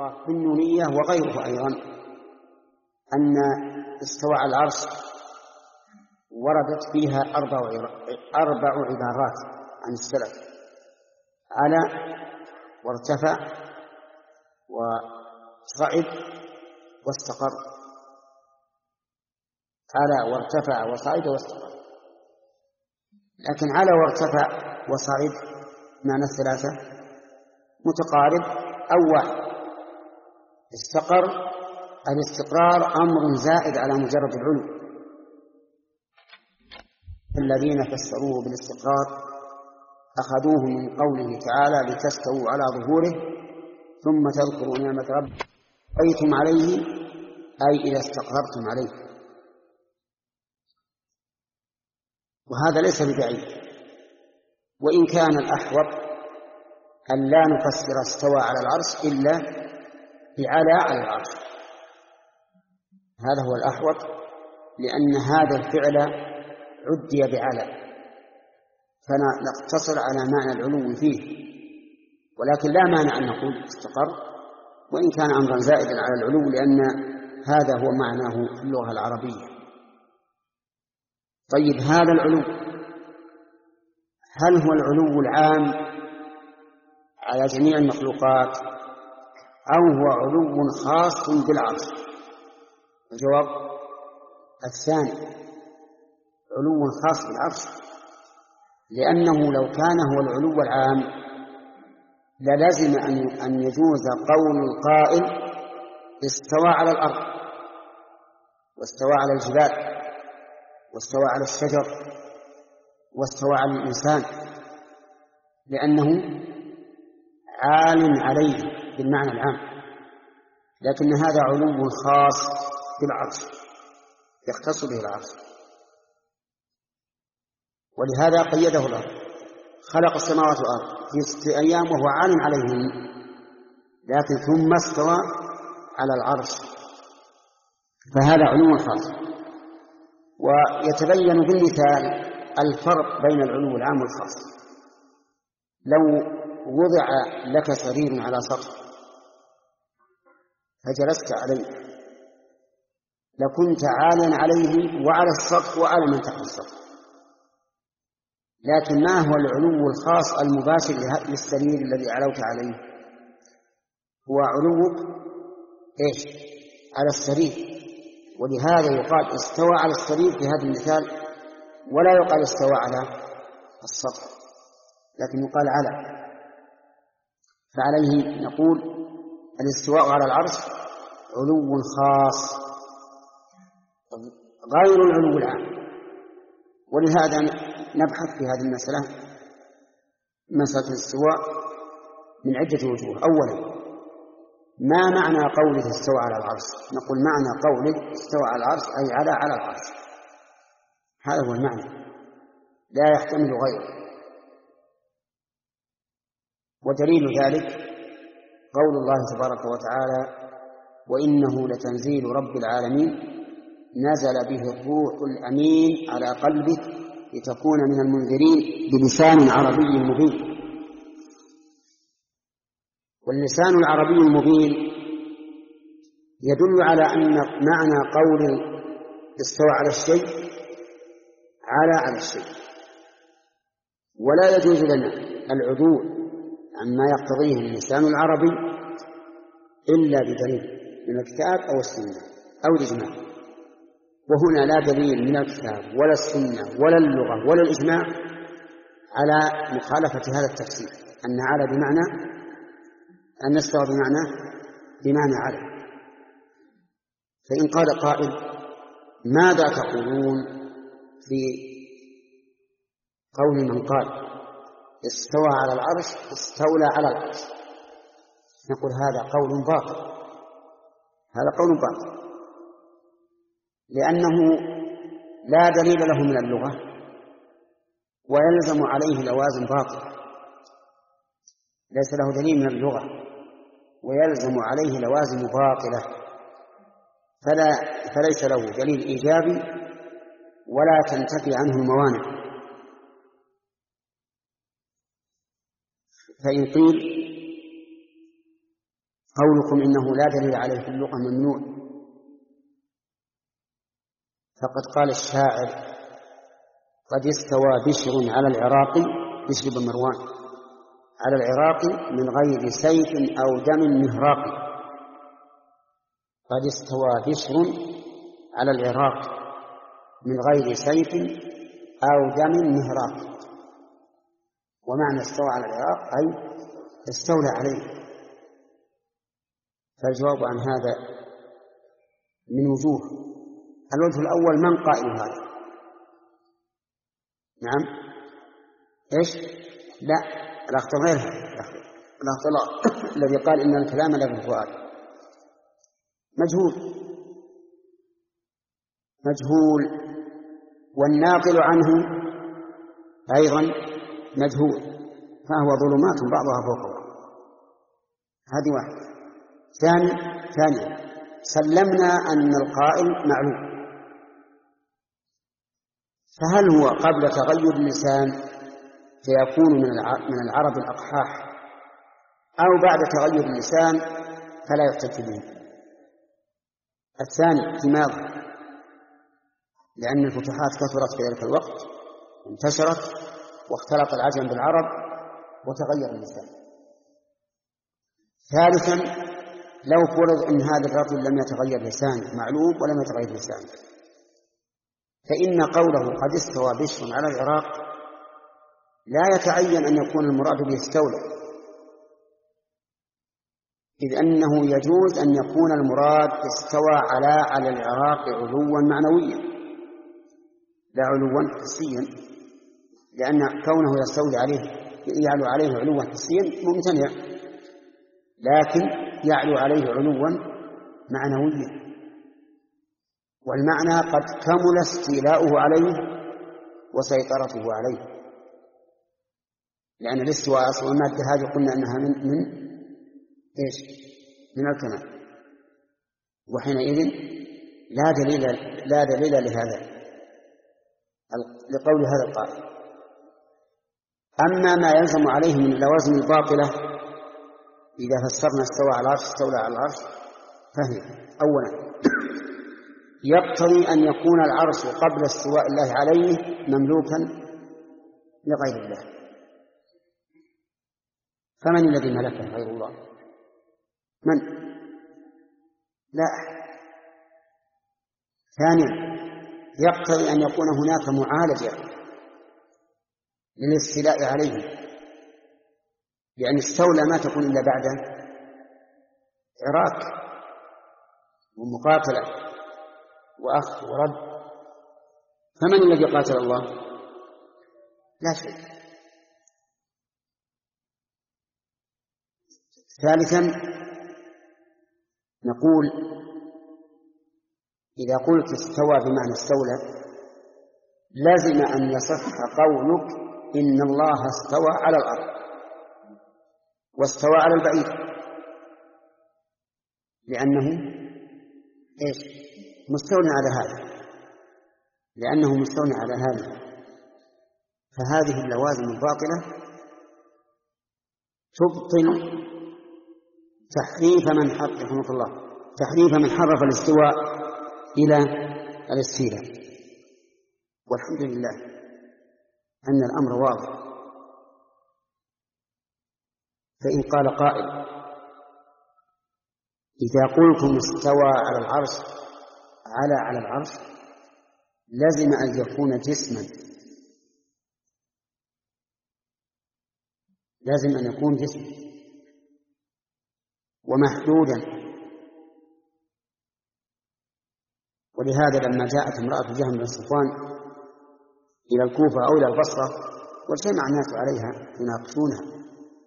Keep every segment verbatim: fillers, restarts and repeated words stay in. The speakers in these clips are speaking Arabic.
الله بالنونية وغيره أيضا أن استوى على العرش وردت فيها أربع أربع عبارات عن السلف: على وارتفع وصعد واستقر. على وارتفع وصعد واستقر. لكن على وارتفع وصعد معنى الثلاثة متقارب أو واحد. استقر، الاستقرار أمر زائد على مجرد العلو. الذين فسروه بالاستقرار أخذوه من قوله تعالى: لتستووا على ظهوره ثم تذكروا نعمة ربكم استويتم عليه، أي إذا استقررتم عليه. وهذا ليس ببعيد، وإن كان الأحوط أن لا نفسر استوى على العرش إلا بعلى على العرش. هذا هو الأحوط، لأن هذا الفعل عدي بعلى، فنقتصر على معنى العلو فيه، ولكن لا مانع أن نقول استقر، وإن كان أمرا زائدا على العلو، لأن هذا هو معناه في اللغة العربية. طيب، هذا العلو هل هو العلو العام على جميع المخلوقات أو هو علو خاص بالعرش؟ الجواب الثاني، علو خاص بالعرش، لأنه لو كان هو العلو العام للزم أن يجوز قول القائل: استوى على الأرض، واستوى على الجبال، واستوى على الشجر، واستوى على الإنسان، لأنه عال عليه بالمعنى العام. لكن هذا علو خاص بالعرش، يختص به العرش، ولهذا قيده الله: خلق السماوات والأرض في ستة أيام وهو عال عليهم، لكن ثم استوى على العرش، فهذا علو خاص. ويتبين بالمثال الفرق بين العلو العام والخاص. لو وضع لك سرير على سطح فجلست عليه لكنت عاليا عليه وعلى السطح وعلى من تحت السطح، لكن ما هو العلو الخاص المباشر للسرير الذي علوت عليه؟ هو علوك إيش؟ على السرير. ولهذا يقال استوى على السرير في هذا المثال، ولا يقال استوى على السطح، لكن يقال على. فعليه نقول الاستواء على العرش علو خاص غير العلو العام. ولهذا نبحث في هذه المسألة، مسألة الاستواء، من عدة وجوه. أولا، ما معنى قوله استوى على العرش؟ نقول معنى قوله استوى على العرش أي على على العرش، هذا هو المعنى، لا يحتمل غيره. ودليل ذلك قول الله تبارك وتعالى: وإنه لتنزيل رب العالمين نزل به الروح الأمين على قلبك لتكون من المنذرين بلسان عربي مبين. واللسان العربي المبين يدل على أن معنى قول استوى على الشيء على على الشيء، ولا يجوز لنا العدول عما يقتضيه اللسان العربي إلا بدليل من الكتاب أو السنة أو الإجماع. وهنا لا دليل من الكتاب ولا السنة ولا اللغة ولا الإجماع على مخالفة هذا التفسير، أن على بمعنى أن استوى بمعنى بمعنى على. فإن قال قائل: ماذا تقولون في قول من قال استوى على العرش استولى على العرش؟ نقول هذا قول باطل، هذا قول باطل، لأنه لا دليل له من اللغة ويلزم عليه لوازم باطلة. ليس له دليل من اللغة ويلزم عليه لوازم باطلة، فلا فليس له دليل إيجابي ولا تنتفي عنه الموانع. فإن قيل قولكم إنه لا دليل عليه في اللغة ممنوع، فقد قال الشاعر: قد استوى بشر على العراق، بشر بن مروان، على العراق من غير سيف أو دم مهراق. قد استوى بشر على العراق من غير سيف أو دم مهراق. ومعنى استوى على العراق أي استولى عليه. فالجواب عن هذا من وجوه: الوجه الأول: من قائل هذا؟ نعم، إيش؟ لا، الأخطر غير هذا، الأخطر الذي قال إن الكلام لا بالفؤاد مجهول مجهول والناقل عنه أيضا مجهول، فهو ظلمات بعضها فوق بعض. هذه واحدة. ثاني ثانيا سلمنا أن القائل معلوم، فهل هو قبل تغير اللسان فيكون من العرب الأقحاح، أو بعد تغير اللسان فلا يحتج به؟ الثاني لماذا؟ لأن الفتوحات كثرت في ذلك الوقت وانتشرت واختلط العجم بالعرب وتغير اللسان. ثالثا لو فرض أن هذا الرجل لم يتغير لسانه، معلوم ولم يتغير لسانه، فإن قوله قد استوى بشر على العراق لا يتعين أن يكون المراد به استولى، إذ أنه يجوز أن يكون المراد استوى على على العراق علوا معنويا لا علوا حسيا، لأن كونه يستولي عليه يعلو عليه علوا حسيا ممتنع، لكن يعلو عليه علوا معنويا، والمعنى قد كمل استيلاؤه عليه وسيطرته عليه، لأن الاستواء أصل المادة هذه قلنا أنها من من إيش؟ من الكمال، وحينئذ لا دليل لا دليل لهذا لقول هذا القائل. أما ما يلزم عليه من اللوازم الباطلة إذا فسرنا استوى على العرش استولى على العرش، فهي: أولا يقتضي أن يكون العرش قبل استواء الله عليه مملوكا لغير الله، فمن الذي ملكه غير الله؟ من؟ لا أحد. ثانيا يقتضي أن يكون هناك معالجة للاستيلاء عليه، لأن استولى ما تكون إلا بعد عراك ومقاتلة وأخذ ورد، فمن الذي قاتل الله؟ لا شيء. ثالثا نقول إذا قلت استوى بمعنى استولى لازم أن يصح قولك إن الله استوى على الأرض واستوى على البعيد، لأنه إيش؟ مستولى على هذا، لأنه مستولى على هذا. فهذه اللوازم الباطلة تبطل تحريف من حرف الله تحريف من حرف الاستواء إلى الاستيلاء. والحمد لله أن الأمر واضح. فإن قال قائل: إذا قلتم استوى على العرش على على العرش لازم أن يكون جسما، لازم أن يكون جسما ومحدودا. ولهذا لما جاءت امرأة جهم بن صفوان إلى الكوفة أو إلى البصرة واجتمع الناس عليها يناقشونها،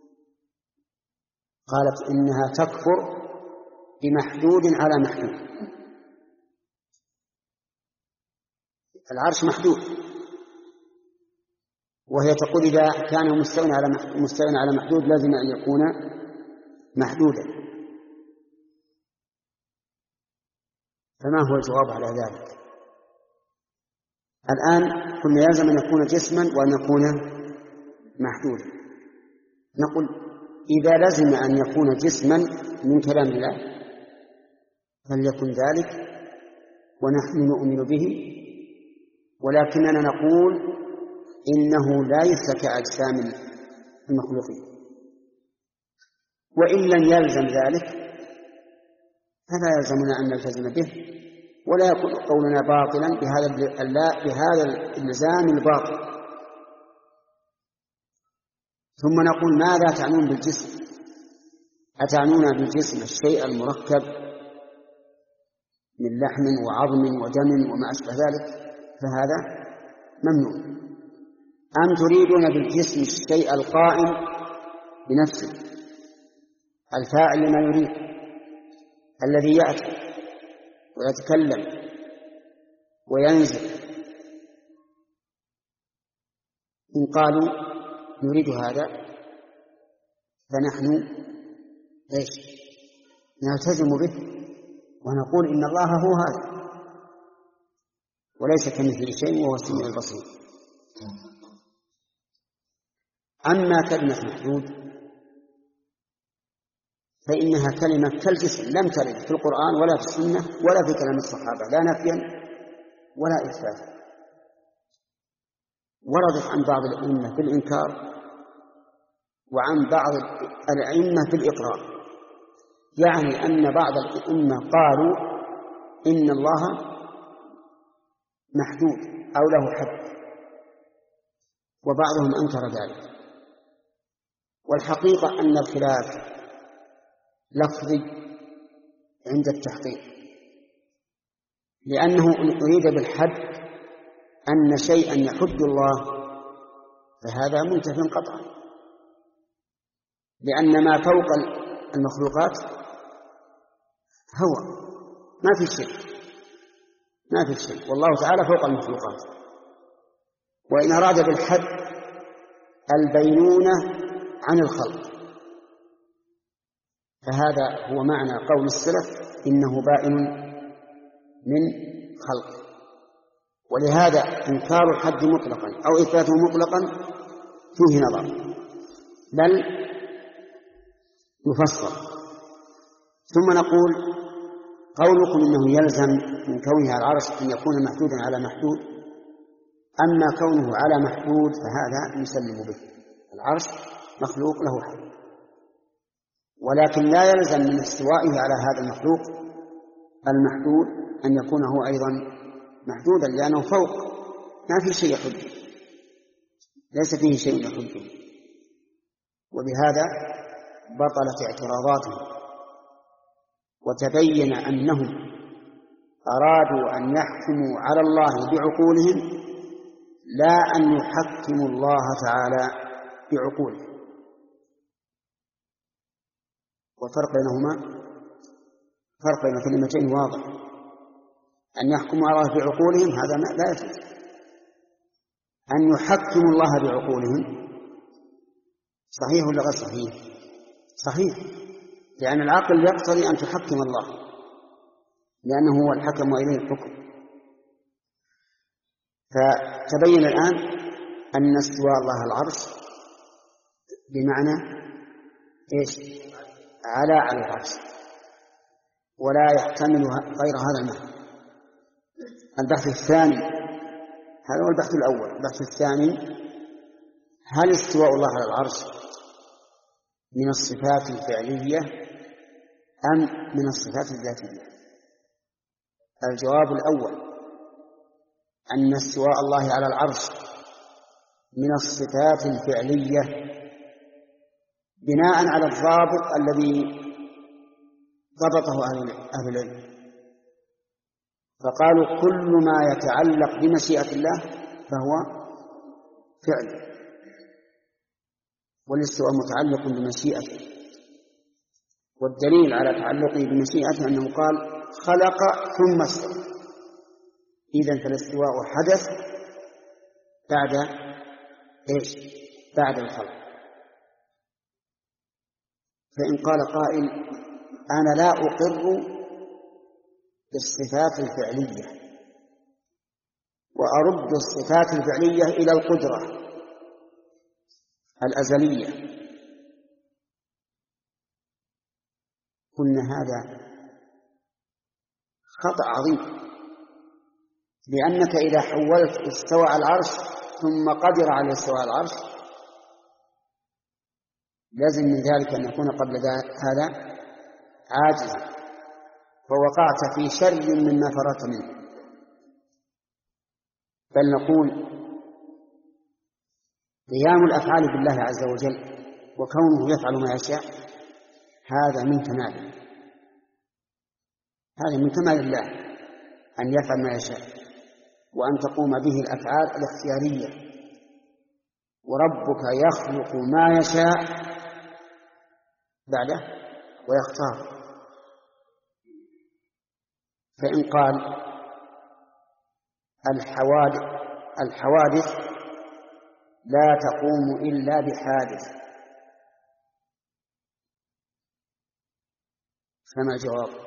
قالت إنها تكفر بمحدود على محدود. العرش محدود، وهي تقول إذا كان مستوى على مستوى على محدود لازم أن يكون محدودا. فما هو الجواب على ذلك؟ الآن قلنا يلزم أن يكون جسما وأن يكون محدودا. نقول إذا لزم أن يكون جسما من كلام الله فليكن ذلك ونحن نؤمن به، ولكننا نقول إنه لا يثبت كأجسام المخلوقين. وإن لم يلزم ذلك فلا يلزمنا أن نلتزم به، ولا يكون قولنا باطلا بهذا بهذا الإلزام الباطل. ثم نقول ماذا تعنون بالجسم؟ أتعنون بالجسم الشيء المركب من لحم وعظم ودم وما أشبه ذلك؟ فهذا ممنوع. أم تريدون بالجسم الشيء القائم بنفسه الفاعل لما يريد الذي يأتي ويتكلم وينزل؟ إن قالوا نريد هذا فنحن إيش نلتزم به ونقول إن الله هو هذا وليس كمثله شيء وهو السميع البصير. أما كلمة محدود فإنها كلمة كالجسم لم ترد في القرآن ولا في السنة ولا في كلام الصحابة، لا نفيا ولا إثباتا. وردت عن بعض الأئمة في الإنكار وعن بعض الأئمة في الإقرار، يعني أن بعض الأئمة قالوا إن الله محدود أو له حد، وبعضهم أنكر ذلك. والحقيقة أن الخلاف لفظي عند التحقيق، لأنه إن أريد بالحد أن شيئا يحد الله فهذا منتف قطعا، لأن ما فوق المخلوقات هو ما في شيء ما في شيء والله تعالى فوق المخلوقات. وإن أراد بالحد البينونة عن الخلق فهذا هو معنى قول السلف إنه بائن من خلق. ولهذا إنكار الحد مطلقا أو إثباته مطلقا فيه نظر بل يفصل. ثم نقول قولكم إنه يلزم من كونه على العرش أن يكون محدودا على محدود، أما كونه على محدود فهذا نسلم به، العرش مخلوق له حد، ولكن لا يلزم من استوائه على هذا المخلوق المحدود أن يكون هو أيضا محدودا، لأنه فوق ما في شيء يحده، ليس فيه شيء يحده. وبهذا بطلت اعتراضاتهم وتبين أنهم أرادوا أن يحكموا على الله بعقولهم لا أن يحكموا الله تعالى بعقولهم. والفرق بينهما فرق بين كلمتين واضح. أن يحكموا على الله بعقولهم هذا لا يجوز. أن يحكموا الله بعقولهم صحيح ولا غير صحيح؟ صحيح، لأن العقل يقتضي أن تحكم الله لأنه هو الحكم وإليه الحكم. فتبين الآن أن استواء الله على العرش بمعنى إيش؟ على على العرش، ولا يحتمل غير هذا المعنى. البحث الثاني هذا هو البحث الأول. البحث الثاني هل استواء الله على العرش من الصفات الفعلية أم من الصفات الذاتية؟ الجواب الأول أن استواء الله على العرش من الصفات الفعلية بناء على الضابط الذي ضبطه أهل العلم، فقالوا كل ما يتعلق بمشيئة الله فهو فعل، والاستواء متعلق بمشيئته. والدليل على تعلقه بمشيئته أنه قال خلق ثم استوى، إذن فالاستواء حدث بعد إيش؟ بعد الخلق. فإن قال قائل أنا لا أقر بالصفات الفعلية وأرد الصفات الفعلية إلى القدرة الأزلية، قلنا هذا خطأ عظيم، لأنك إذا حولت استوى على العرش ثم قدر على استوى على العرش لازم من ذلك أن يكون قبل هذا عاجزا، فوقعت في شر مما فررت منه. بل نقول قيام الأفعال بالله عز وجل وكونه يفعل ما يشاء هذا من كماله، هذا من كمال الله أن يفعل ما يشاء وأن تقوم به الأفعال الاختيارية. وربك يخلق ما يشاء بعده ويختار. فإن قال الحوادث, الحوادث لا تقوم إلا بحادث، فما الجواب؟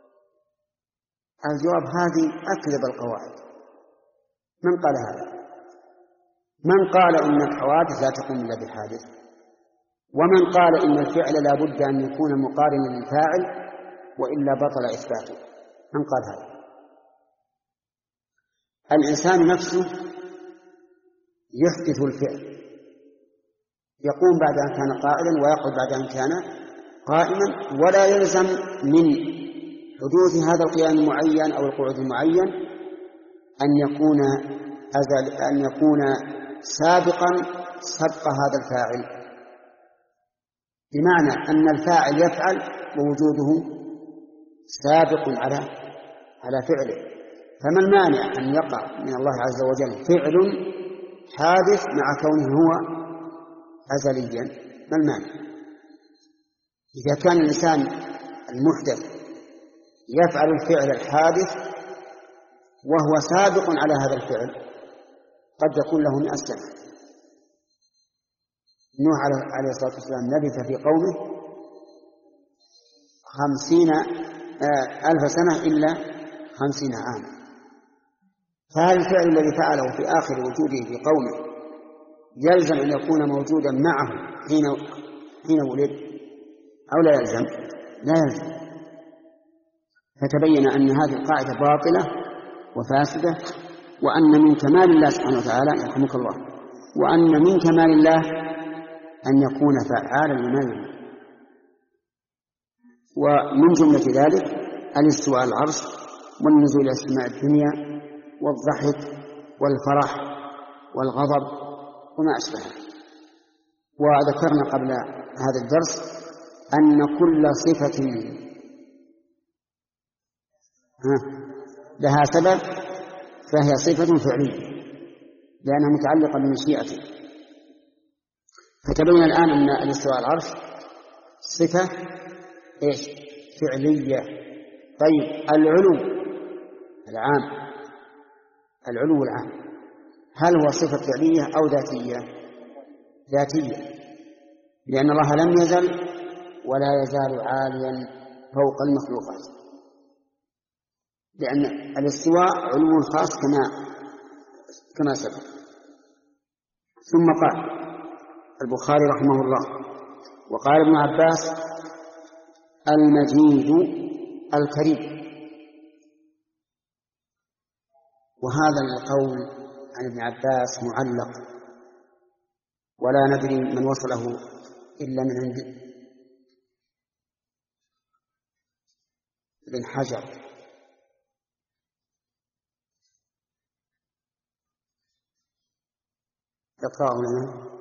الجواب هذه أكذب القواعد. من قال هذا؟ من قال إن الحوادث لا تقوم إلا بحادث؟ ومن قال إن الفعل لا بد أن يكون مقارنا للفاعل وإلا بطل إثباته؟ من قال هذا؟ الإنسان نفسه يحدث الفعل، يقوم بعد أن كان قائلا ويقعد بعد أن كان قائما، ولا يلزم من حدوث هذا القيام المعين أو القعود المعين أن يكون أزل أن يكون سابقا سبق هذا الفاعل، بمعنى أن الفاعل يفعل ووجوده سابق على على فعله. فما المانع أن يقع من الله عز وجل فعل حادث مع كونه هو أزليا؟ ما المانع؟ إذا كان الإنسان المحدث يفعل الفعل الحادث وهو سابق على هذا الفعل قد يكون له مئة سنة. نوح عليه الصلاة والسلام لبث في قومه خمسين ألف سنة إلا خمسين عاما. فهل الفعل الذي فعله في آخر وجوده في قومه يلزم أن يكون موجودا معه حين حين ولد أو لا يلزم؟ لا يلزم. فتبين أن هذه القاعدة باطلة وفاسدة، وأن من كمال الله سبحانه وتعالى يرحمك الله وأن من كمال الله أن يكون فعالا لما يريد. ومن جملة ذلك الاستواء على العرش والنزول إلى السماء الدنيا والضحك والفرح والغضب وما أشبهه. وذكرنا قبل هذا الدرس أن كل صفة لها سبب فهي صفة فعلية لأنها متعلقة بمشيئته. فتبين الآن أن الاستواء على العرش صفة إيش؟ فعلية. طيب العلو العام، العلو العام هل هو صفة فعلية أو ذاتية؟ ذاتية، لأن الله لم يزل ولا يزال عاليا فوق المخلوقات، لأن الاستواء علو خاص كما كما سبق. ثم قال البخاري رحمه الله وقال ابن عباس المجيد الكريم. وهذا القول عن ابن عباس معلق ولا ندري من وصله إلا من عند ابن حجر. يقرأه لنا.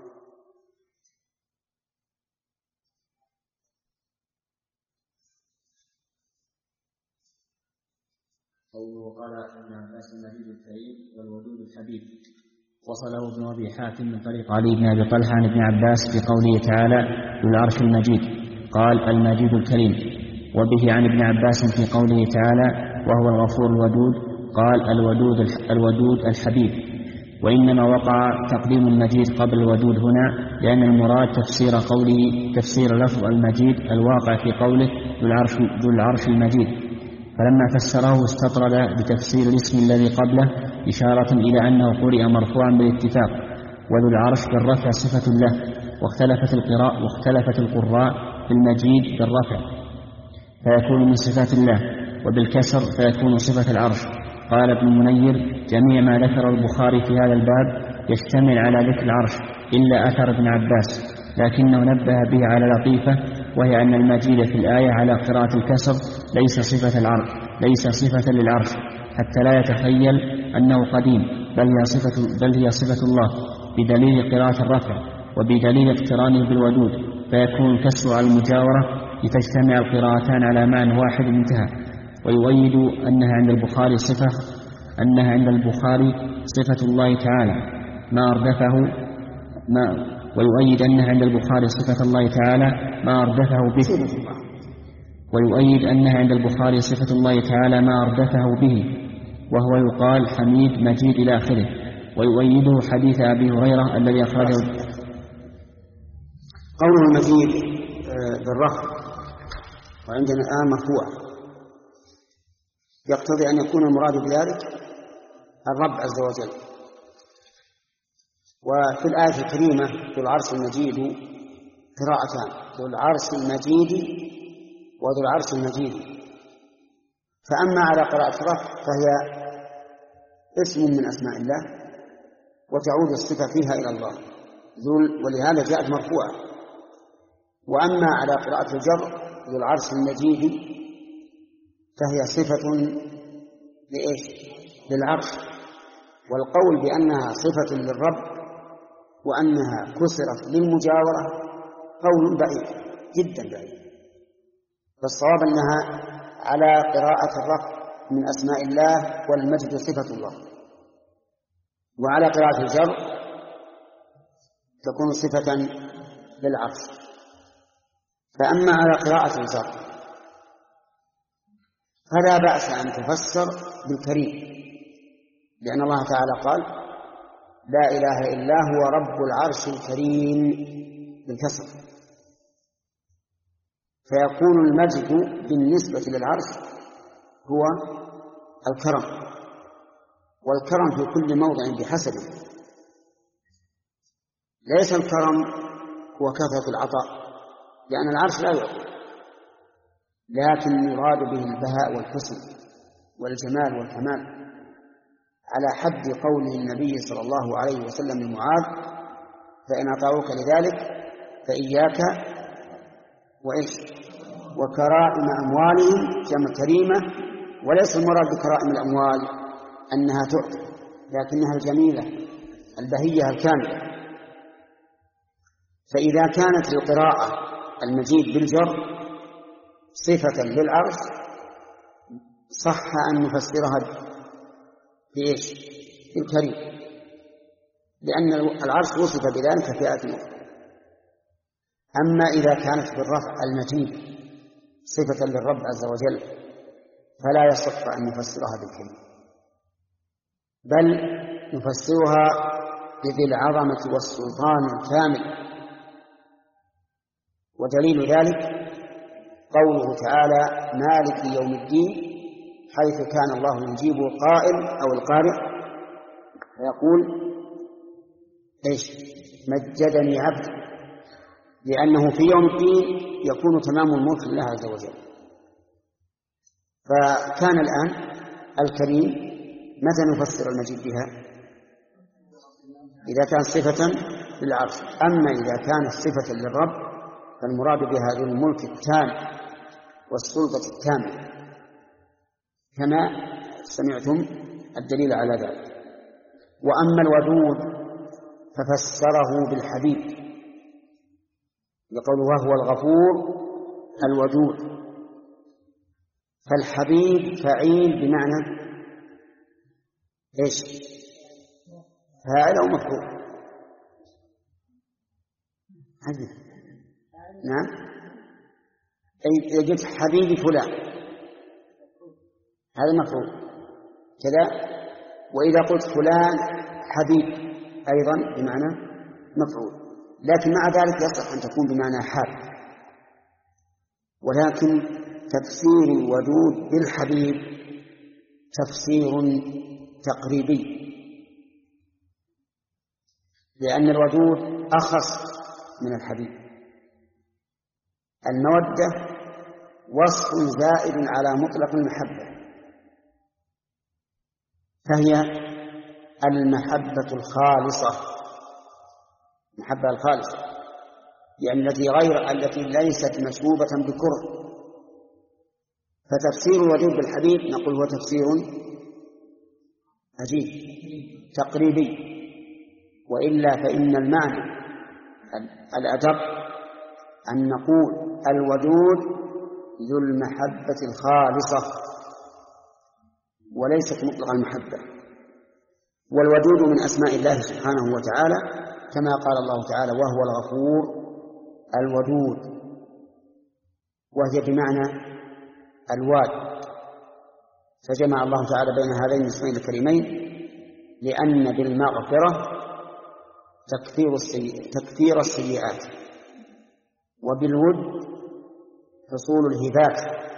وقال ابن عباس المجيد الكريم والودود الحبيب. وصله ابن أبي حاتم من طريق علي بن أبي طلحة عن ابن عباس بقوله تعالى ذو العرش المجيد، قال المجيد الكريم. وبه عن ابن عباس في قوله تعالى وهو الغفور الودود، قال الودود الودود الحبيب. وإنما وقع تقديم المجيد قبل الودود هنا لأن المراد تفسير قوله تفسير لفظ المجيد الواقع في قوله ذو العرش, ذو العرش المجيد، فلما فسره استطرد بتفسير الاسم الذي قبله إشارة إلى أنه قرئ مرفوعا بالاتفاق، وذو العرش بالرفع صفة له، واختلفت القراء واختلفت القراء في المجيد بالرفع. فيكون من صفات الله، وبالكسر فيكون صفة العرش. قال ابن المنير: جميع ما ذكر البخاري في هذا الباب يشتمل على ذكر العرش إلا أثر ابن عباس، لكنه نبه به على لطيفة، وهي أن المجيد في الآية على قراءة الكسر ليس صفة العرش ليس صفة للعرش، حتى لا يتخيل أنه قديم، بل هي صفة, بل هي صفة الله، بدليل قراءة الرفع وبدليل اقترانه بالودود، فيكون الكسر على المجاورة لتجتمع القراءتان على معنى واحد انتهى. ويؤيد أنها عند البخاري صفة أنها عند البخاري صفة الله تعالى ما أردفه ما ويؤيد أنها عند البخاري صفة الله تعالى ما أردفه به ويؤيد أنها عند البخاري صفة الله تعالى ما أردفه به، وهو يقال حميد مجيد إلى آخره. ويؤيده حديث أبي هريرة الذي أخرجه. قوله المجيد بالرفع وعندنا الآن مرفوع يقتضي أن يكون المراد بذلك الرب عز وجل. وفي الآية الكريمة ذو العرش المجيد قراءتان: ذو العرش المجيد وذو العرش المجيد. فأما على قراءة الرفع فهي اسم من أسماء الله وتعود الصفة فيها إلى الله، ولهذا جاءت مرفوعة. وأما على قراءة الجر ذو العرش المجيد فهي صفة لإيش؟ للعرش. والقول بأنها صفة للرب وأنها كسرت للمجاورة قول بعيد جدا بعيد، فالصواب أنها على قراءة الرفع من أسماء الله والمجد صفة الله، وعلى قراءة الجر تكون صفة للعرش. فأما على قراءة الجر فلا بأس أن تفسر بالكريم، لأن الله تعالى قال: لا إله إلا هو رب العرش الكريم بالكسر، فيكون المجد بالنسبة للعرش هو الكرم، والكرم في كل موضع بحسبه. ليس الكرم هو كثرة العطاء، لأن العرش لا يعطي، لكن يراد به البهاء والحسن والجمال والكمال، على حد قوله النبي صلى الله عليه وسلم لمعاذ: فإن أطاعوك لذلك فإياك وإيش وكرائم أموالهم، جمع كريمة. وليس المراد بكرائم الأموال أنها تعطي، لكنها الجميلة البهية الكاملة. فإذا كانت القراءة المجيد بالجر صفة للعرش صح أن نفسرها بإيش؟ بالكريم، لأن العرش وصف بذلك في آية أخرى. أما إذا كانت بالرفع المجيد صفة للرب عز وجل فلا يصح أن نفسرها بالكريم، بل نفسرها بذي العظمة والسلطان الكامل. ودليل ذلك قوله تعالى: مالك يوم الدين، حيث كان الله يجيب القائل أو القارئ فيقول: إيش؟ مجدني عبد، لأنه في يوم الدين يكون تمام الملك لله عز وجل. فكان الآن الكريم متى نفسر المجيد بها؟ إذا كان صفة للعرش. أما إذا كانت صفة للرب فالمراد بها ذو الملك التام والسلطة التامة، كما سمعتم الدليل على ذلك. وأما الودود ففسره بالحبيب يقول: وهو الغفور الودود. فالحبيب فعيل بمعنى إيش؟ فاعل أو مفعول؟ نعم، أي يجد حبيبي فلان هذا مفعول كذا. وإذا قلت فلان حبيب أيضا بمعنى مفعول، لكن مع ذلك يصح أن تكون بمعنى حال. ولكن تفسير الودود بالحبيب تفسير تقريبي، لأن الودود أخص من الحبيب. المودة وصف زائد على مطلق المحبة، فهي المحبة الخالصة، المحبة الخالصة يعني التي غير التي ليست مشبوبة بكره. فتفسير الودود بالحبيب نقول هو تفسير عجيب تقريبي، وإلا فإن المعنى الأدق أن نقول الودود ذو المحبة الخالصة وليست مطلق المحبة. والودود من أسماء الله سبحانه وتعالى كما قال الله تعالى وهو الغفور الودود، وهي بمعنى الواد، فجمع الله تعالى بين هذين الاسمين الكريمين لأن بالمغفرة تكفير السيئات, تكفير السيئات وبالود حصول الهبات،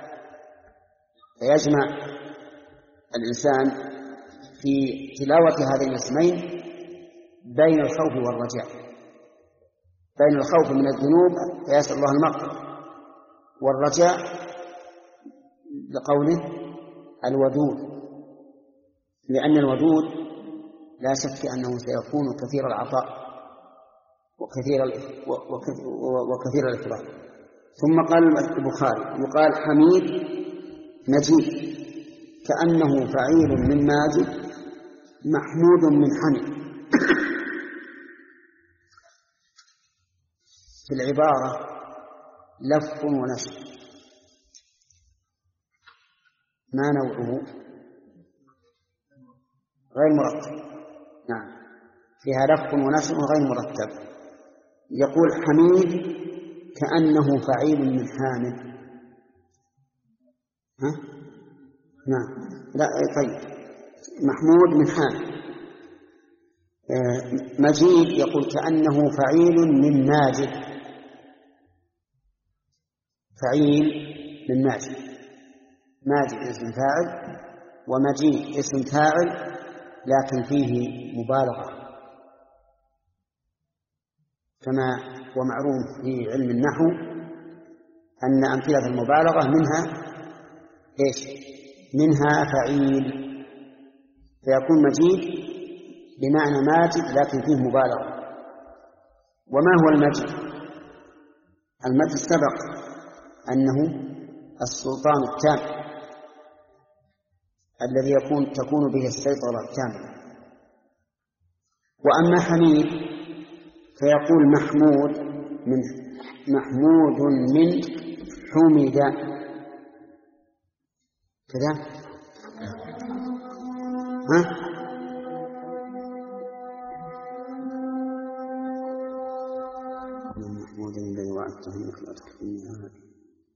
فيجمع الإنسان في تلاوة هذين الاسمين بين الخوف والرجاء، بين الخوف من الذنوب فيسأل الله المغفرة، والرجاء لقوله الودود، لأن الودود لا شك أنه سيكون كثير العطاء وكثير وكثير الإكرام. ثم قال البخاري يقال حميد مجيد كأنه فعيل من ماجد محمود من حمد. في العبارة لف ونشر، ما نوعه؟ غير مرتب. نعم، فيها لف ونشر غير مرتب. يقول حميد كأنه فعيل من حامد. ها؟ نعم، لا طيب، محمود من حامد. آه مجيد يقول كأنه فعيل من ماجد، فعيل من ماجد. ماجد اسم فاعل ومجيد اسم فاعل، لكن فيه مبالغة كما هو معروف في علم النحو أن أمثلة المبالغة منها إيش؟ منها فعيل، فيكون مجيد بمعنى ماجد لكن فيه مبالغة. وما هو المجد؟ المجد سبق أنه السلطان التام الذي يكون تكون به السيطرة التامة. وأما حميد فيقول محمود من محمود من حمد كذا. ها؟ محمود الذي وعدته مثل أتحفظ.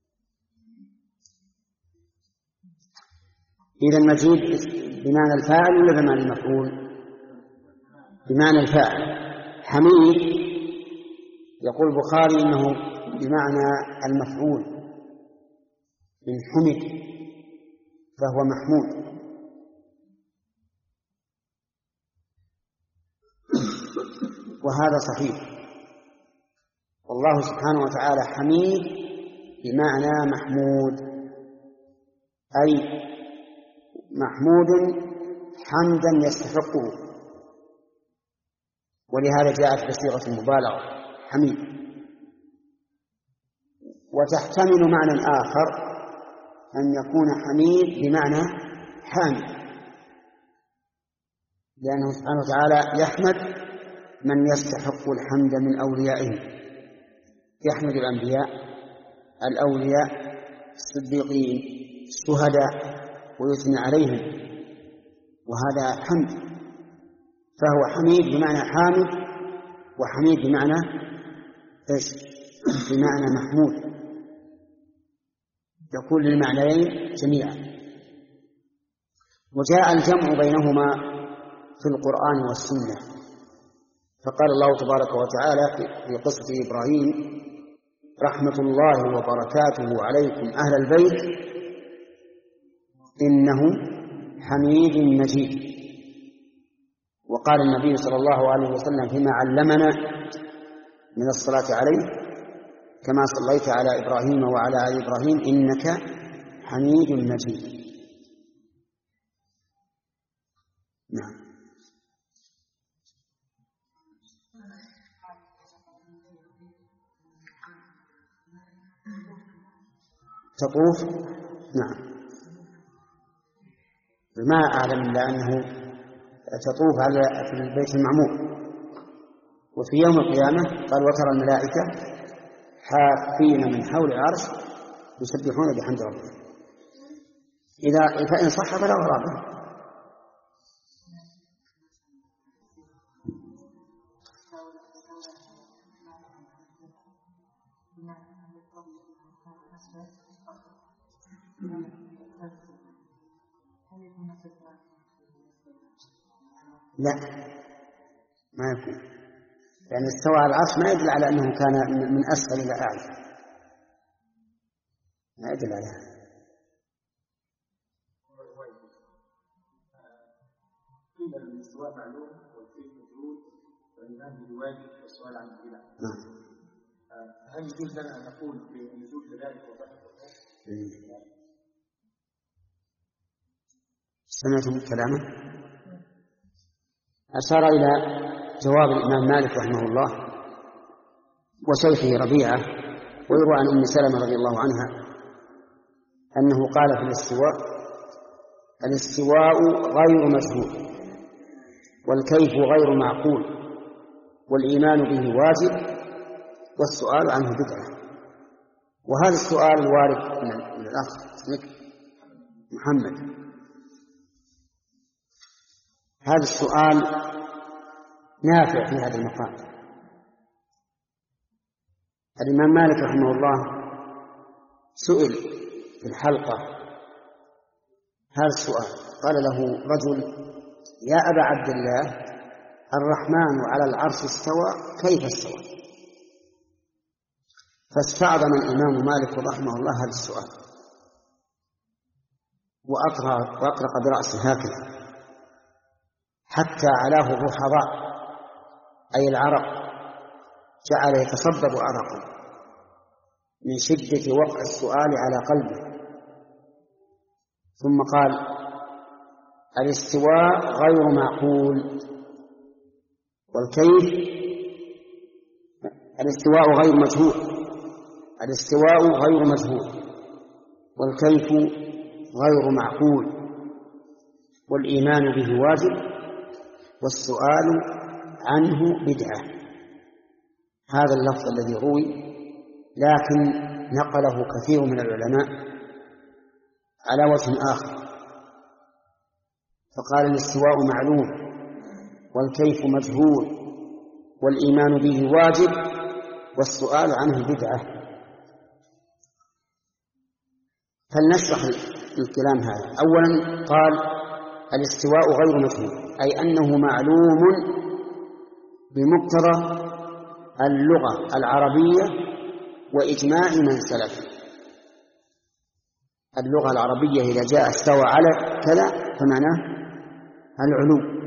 إذا المجيد بمعنى الفاعل ولا بمعنى المفعول؟ بمعنى الفاعل. حميد يقول البخاري إنه بمعنى المفعول من حمد، فهو محمود. وهذا صحيح، والله سبحانه وتعالى حميد بمعنى محمود، أي محمود حمدا يستحقه، ولهذا جاءت بصيغة المبالغة حميد. وتحتمل معنى آخر أن يكون حميد بمعنى حامد، لأنه سبحانه وتعالى يحمد من يستحق الحمد من أوليائه، يحمد الأنبياء الأولياء الصديقين الشهداء ويثني عليهم، وهذا حمد. فهو حميد بمعنى حامد، وحميد بمعنى إيش؟ بمعنى محمود، يكون للمعنيين جميعا. وجاء الجمع بينهما في القرآن والسنة، فقال الله تبارك وتعالى في قصة إبراهيم رحمة الله وبركاته عليكم أهل البيت إنه حميد مجيد. وقال النبي صلى الله عليه وسلم فيما علمنا من الصلاة عليه كما صليت على إبراهيم وعلى آل إبراهيم إنك حميد مجيد. نعم. تطوف. نعم. ما أعلم إلا أنه تطوف على في البيت المعمور. وفي يوم القيامة قال وترى الملائكة حافين من حول العرش يسبحون بحمد ربهم. إذا فإن صح فلا غرابة. لا ما يكون، يعني استوى على العرش ما يدل على أنه كان من أسفل إلى أعلى، ما يدل على هذا. قيل الاستواء معلوم والكيف مجهول والإيمان به واجب والسؤال عن البدع. نعم. هل يجوز لنا أن نقول بنزول كذلك وضعف؟ سمعتم كلامه؟ أشار إلى جواب الإمام مالك رحمه الله وشيخه ربيعة، ويروى عن أم سلمة رضي الله عنها أنه قال في الاستواء: الاستواء غير مجهول والكيف غير معقول والإيمان به واجب والسؤال عنه بدعة. وهذا السؤال الوارد من الأخ محمد، هذا السؤال نافع في هذا المقام. الإمام مالك رحمه الله سئل في الحلقة هذا السؤال، قال له رجل: يا أبا عبد الله، الرحمن على العرش استوى، كيف استوى؟ فاستعظم الإمام مالك رحمه الله هذا السؤال وأطرق برأسه هكذا حتى علاه الرحضاء أي العرق، جعل يتصبب عرقا من شدة وقع السؤال على قلبه، ثم قال: الاستواء غير معقول والكيف الاستواء غير مجهول الاستواء غير مجهول والكيف غير معقول والإيمان به واجب والسؤال عنه بدعة. هذا اللفظ الذي روي، لكن نقله كثير من العلماء على وجه آخر، فقال: الاستواء معلوم والكيف مجهول والإيمان به واجب والسؤال عنه بدعة. فلنشرح الكلام هذا. أولا قال: الاستواء غير مجهول، أي أنه معلوم بمقتضى اللغة العربية وإجماع من سلف. اللغة العربية إذا جاء استوى على كذا فمعناه العلو،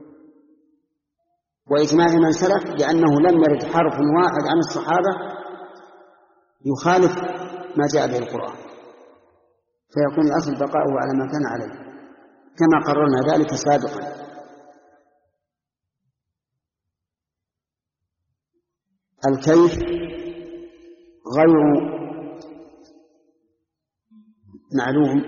وإجماع من سلف لأنه لم يرد حرف واحد عن الصحابة يخالف ما جاء به القرآن، فيكون الأصل بقاؤه على ما كان عليه كما قررنا ذلك سابقا. الكيف غير معلوم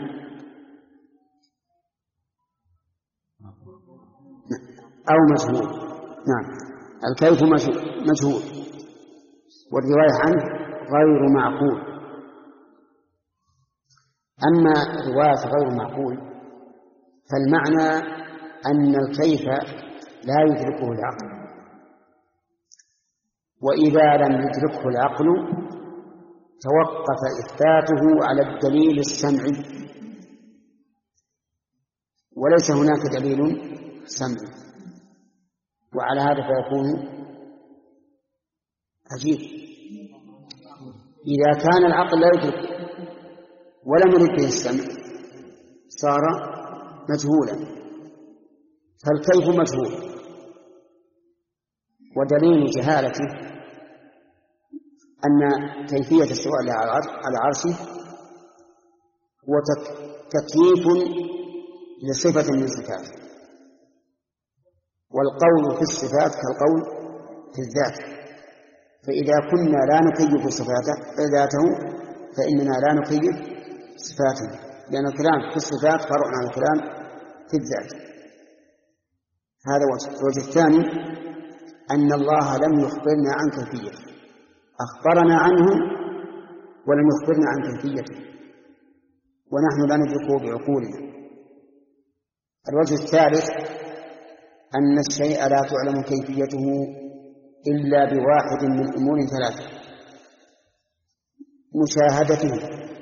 أو مجهول. نعم، الكيف مجهول والرواية عنه غير معقول. أما رواية غير معقول فالمعنى أن الكيف لا يدركه العقل، وإذا لم يدركه العقل توقف إثباته على الدليل السمعي، وليس هناك دليل سمعي، وعلى هذا فيكون عجيب. إذا كان العقل لا يدرك ولم يرد به السمع صار مجهولا، فالكيف مجهول، ودليل جهالته أن كيفية استواء الله على عرشه هو تكييف لصفة من صفاته، والقول في الصفات كالقول في الذات. فإذا كنا لا نكيف صفاته ذاته فإننا لا نكيف صفاته، لأن الكلام في الصفات فرع عن الكلام في الذات. هذا وجه. الوجه الثاني أن الله لم يخبرنا عن كيفيته، أخبرنا عنه ولم يخبرنا عن كيفيته، ونحن لا ندركه بعقولنا. الوجه الثالث أن الشيء لا تعلم كيفيته إلا بواحد من أمور ثلاثة: مشاهدته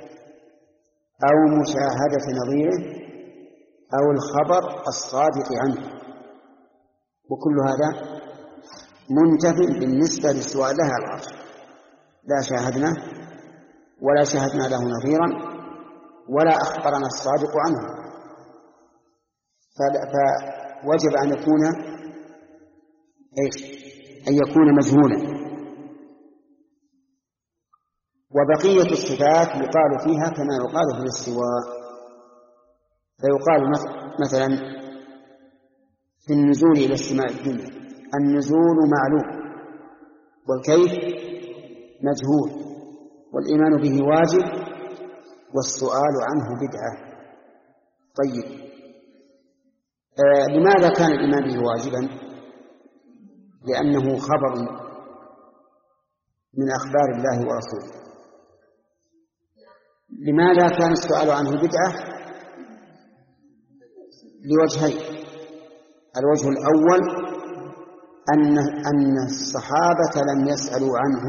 أو مشاهدة نظيره أو الخبر الصادق عنه، وكل هذا منتف بالنسبة لاستواء الله على العرش. لا شاهدنا ولا شاهدنا له نظيرا ولا أخبرنا الصادق عنه، فوجب أن يكون إيش؟ أن يكون مجهولا. وبقية الصفات يقال فيها كما يقال في الاستواء، فيقال مثلا في النزول إلى السماء الدنيا: النزول معلوم، والكيف مجهول، والإيمان به واجب، والسؤال عنه بدعة. طيب، آه لماذا كان الإيمان به واجبا؟ لأنه خبر من أخبار الله ورسوله. لماذا كان السؤال عنه بدعة؟ لوجهين: الوجه الأول أن أن الصحابة لم يسألوا عنه،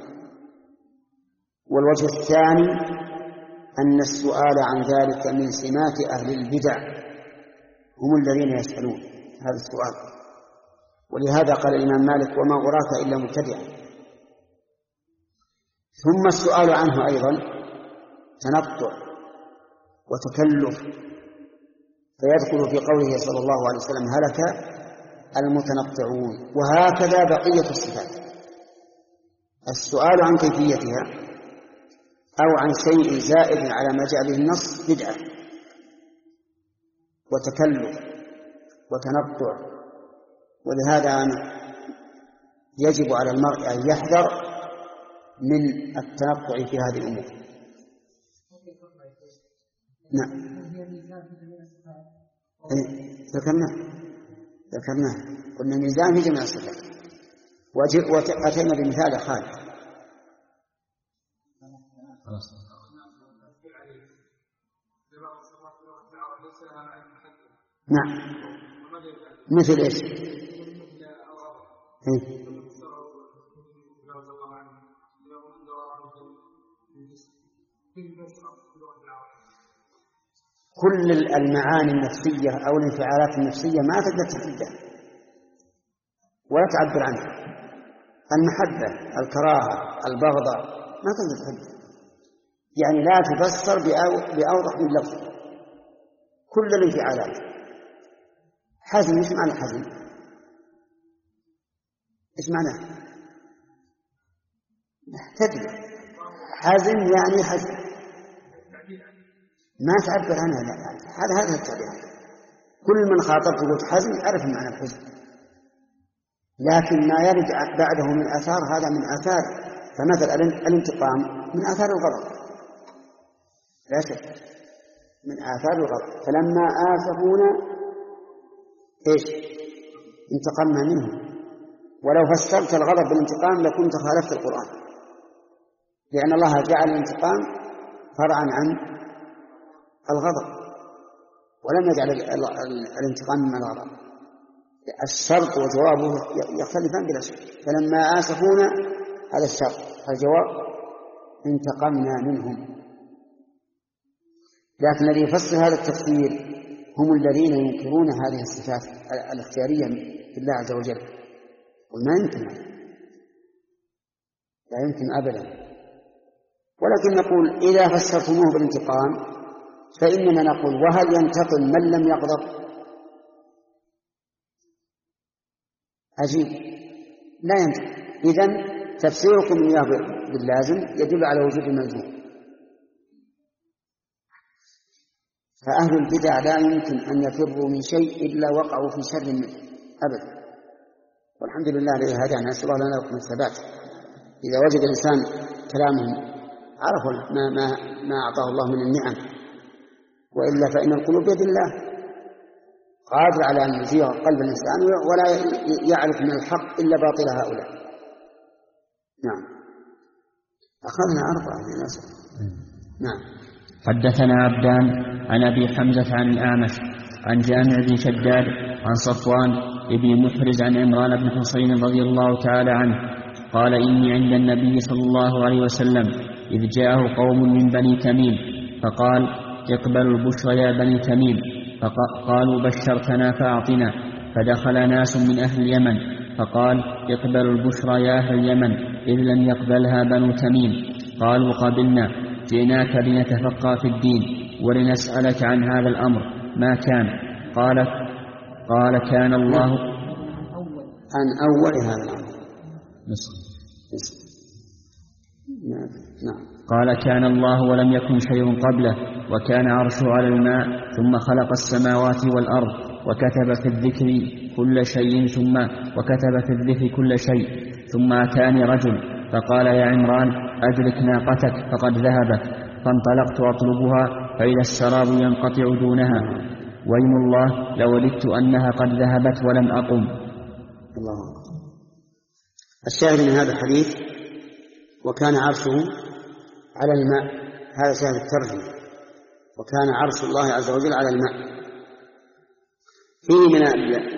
والوجه الثاني أن السؤال عن ذلك من سمات أهل البدع، هم الذين يسألون هذا السؤال. ولهذا قال الإمام مالك: وما أراك إلا مبتدعا. ثم السؤال عنه أيضا تنطع وتكلف، فيدخل في قوله صلى الله عليه وسلم: هلك المتنطعون. وهكذا بقية الصفات: السؤال عن كيفيتها أو عن شيء زائد على ما جاء به النص بدعة وتكلف وتنطع. ولهذا يجب على المرء أن يحذر من التنطع في هذه الأمور. نعم، ذكرناه ذكرناه قلنا الميزان في جميع الصفات، وأتينا بمثال خالد. نعم، مثل إيش؟ إيه؟ كل المعاني النفسية أو الانفعالات النفسية ما تقدر تحددها ولا تعبر عنها. المحبة، الكراهة، البغضة ما تقدر تحددها، يعني لا تفسر بأوضح من لفظ. كل الانفعالات. حزن، ايش معنى حزن؟ ايش معناه؟ تدري حزن يعني حزن، ما تعبر عنها. لا، هذا هذا التعبير. كل من خاطبته قلت حزن يعرف معنى الحزن، لكن ما يرد بعده من آثار هذا من آثار. فمثل الانتقام من آثار الغضب، لا شك من آثار الغضب. فلما آسفونا إيش؟ انتقمنا منهم. ولو فسرت الغضب بالانتقام لكنت خالفت القرآن، لأن الله جعل الانتقام فرعا عن الغضب، ولم يجعل الانتقام من الغضب. الشرط وجوابه يختلفان بلا شك. فلما آسفونا هذا الشرط، الجواب انتقمنا منهم. لكن الذي يفسر هذا التفسير هم الذين ينكرون هذه الصفات الاختيارية لله عز وجل، وما يمكن، لا يمكن أبدا. ولكن نقول إذا فسرتموه بالانتقام فإننا نقول: وهل ينتقم من لم يغضب؟ عجيب، لا ينتقم. إذن تفسيركم باللازم يدل على وجود الملزوم. فأهل البدع لا يمكن أن يفروا من شيء إلا وقعوا في شر منه أبدا. والحمد لله الذي هدانا، نسأل الله لنا ولكم الثبات. إذا وجد الإنسان كلامهم عرفوا ما, ما, ما أعطاه الله من النعم، وإلا فإن القلوب بيد الله قادر على أن يزيغ قلب الإنسان ولا يعرف من الحق إلا باطل هؤلاء. نعم. أخذنا أربعة من الناس. نعم. حدثنا عبدان عن أبي حمزة عن الأعمش عن جامع بن شداد عن صفوان ابن محرز عن عمران بن حصين رضي الله تعالى عنه قال إني عند النبي صلى الله عليه وسلم إذ جاءه قوم من بني تميم فقال اقبلوا البشرى يا بني تميم، فقالوا بشرتنا فأعطنا. فدخل ناس من أهل اليمن فقال اقبلوا البشرى يا أهل اليمن إذ لم يقبلها بنو تميم. قالوا قبلنا، جئناك لنتفقه في الدين ولنسألك عن هذا الأمر ما كان. قال قال كان الله عن أول هذا الأمر. نعم. قال كان الله ولم يكن شيء قبله، وكان عرشه على الماء، ثم خلق السماوات والأرض، وكتب في الذكر كل شيء ثم وكتب في الذكر كل شيء ثم أتاني رجل فقال يا عمران أدرك ناقتك فقد ذهبت. فانطلقت أطلبها فإذا السراب ينقطع دونها، ويم الله لوددت أنها قد ذهبت ولم أقم. الله. الشاهد من هذا الحديث وكان عرشه على الماء، هذا شاهد الترجمة، وكان عرش الله عز وجل على الماء. فيه من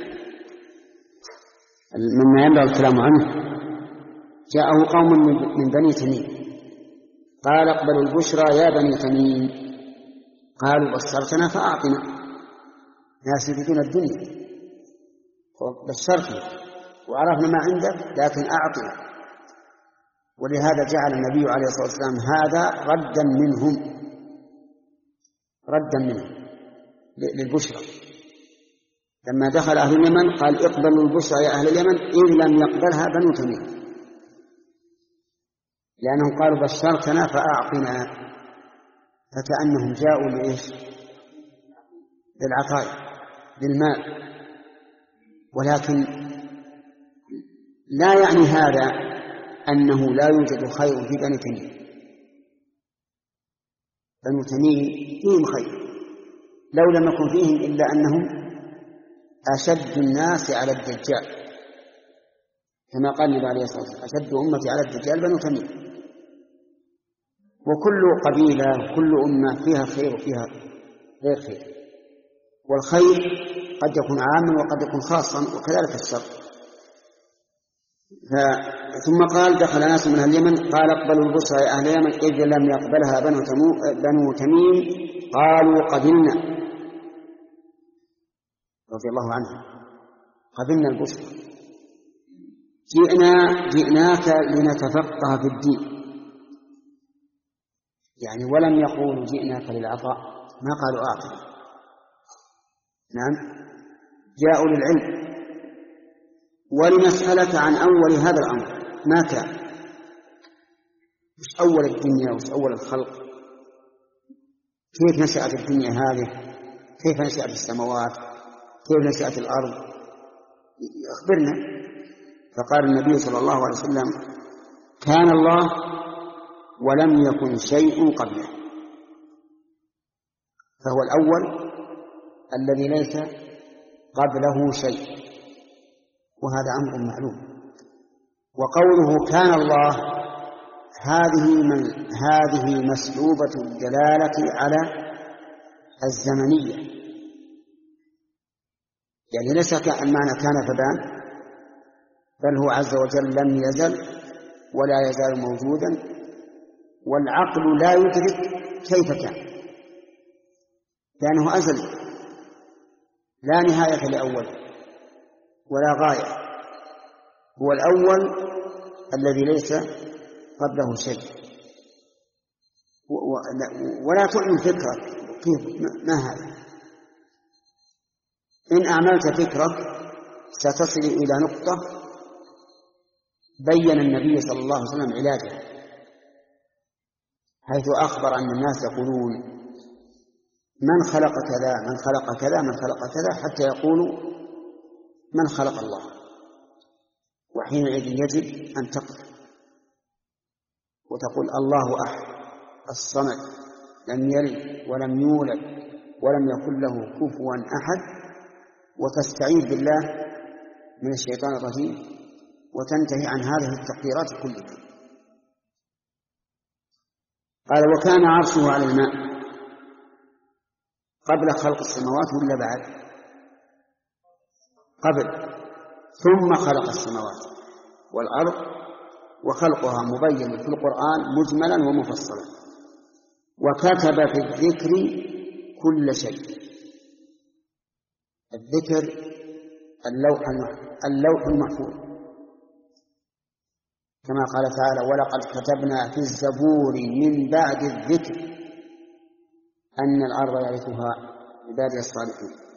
مما ينبغي الكلام عنه جاءه قوم من بني تميم قال اقبلوا البشرى يا بني تميم. قالوا بشرتنا فأعطنا، ناس يريدون الدنيا، بشرتنا وعرفنا ما عندك لكن أعطنا. ولهذا جعل النبي عليه الصلاة والسلام هذا ردا منهم ردا منهم للبشرى. لما دخل أهل اليمن قال اقبلوا البشرى يا أهل اليمن إذ لم يقبلها بنو تميم، لأنهم قالوا بشرتنا فأعطنا، فكأنهم جاءوا لإيش؟ للعطاء بالمال. ولكن لا يعني هذا أنه لا يوجد خير في بني تميم. بنو تميم فيهم خير، لو لم يكن فيهم إلا أنهم أشد الناس على الدجال، كما قال النبي عليه الصلاة والسلام أشد أمتي على الدجال بنو تميم. وكل قبيلة كل أمة فيها خير وفيها غير خير، والخير قد يكون عاما وقد يكون خاصا، وكذلك الشر. ثم قال دخل ناس من اليمن قال اقبلوا البشرى يا أهل اليمن إذ لم يقبلها بنو تميم. قالوا قبلنا رضي الله عنهم، قبلنا البشرى، جئنا جئناك لنتفقه في الدين. يعني ولم يقولوا جئناك للعطاء، ما قالوا أعطنا. نعم، جاءوا للعلم. ولنسألك عن أول هذا الأمر ما كان، مش أول الدنيا ومش أول الخلق، كيف نشأت الدنيا هذه، كيف نشأت السماوات، كيف نشأت الأرض، أخبرنا. فقال النبي صلى الله عليه وسلم كان الله ولم يكن شيء قبله، فهو الأول الذي ليس قبله شيء، وهذا أمر معلوم. وقوله كان الله هذه من هذه مسلوبة الدلالة على الزمنية، يعني ليس المعنى كان فبان، بل هو عز وجل لم يزل ولا يزال موجودا، والعقل لا يدرك كيف كان، لأنه أزل لا نهاية لأول ولا غاية. هو الأول الذي ليس قبله شيء، ولا تؤمن فكرك كيف ما هذا. إن أعملت فكرك ستصل إلى نقطة بين النبي صلى الله عليه وسلم علاجها، حيث أخبر أن الناس يقولون من خلق كذا من خلق كذا من خلق كذا حتى يقولوا من خلق الله، وحينئذ يجب أن تقف وتقول الله أحد الصمد لم يلد ولم يولد ولم يكن له كفوا أحد، وتستعيذ بالله من الشيطان الرجيم وتنتهي عن هذه التقديرات كلها. قال وكان عرشه على الماء قبل خلق السماوات ولا بعد؟ قبل، ثم خلق السماوات والأرض، وخلقها مبين في القرآن مجملا ومفصلا، وكتب في الذكر كل شيء. الذكر اللوح اللوح المحفوظ، كما قال تعالى ولقد كتبنا في الزبور من بعد الذكر أن الأرض يرثها عبادي الصالحون.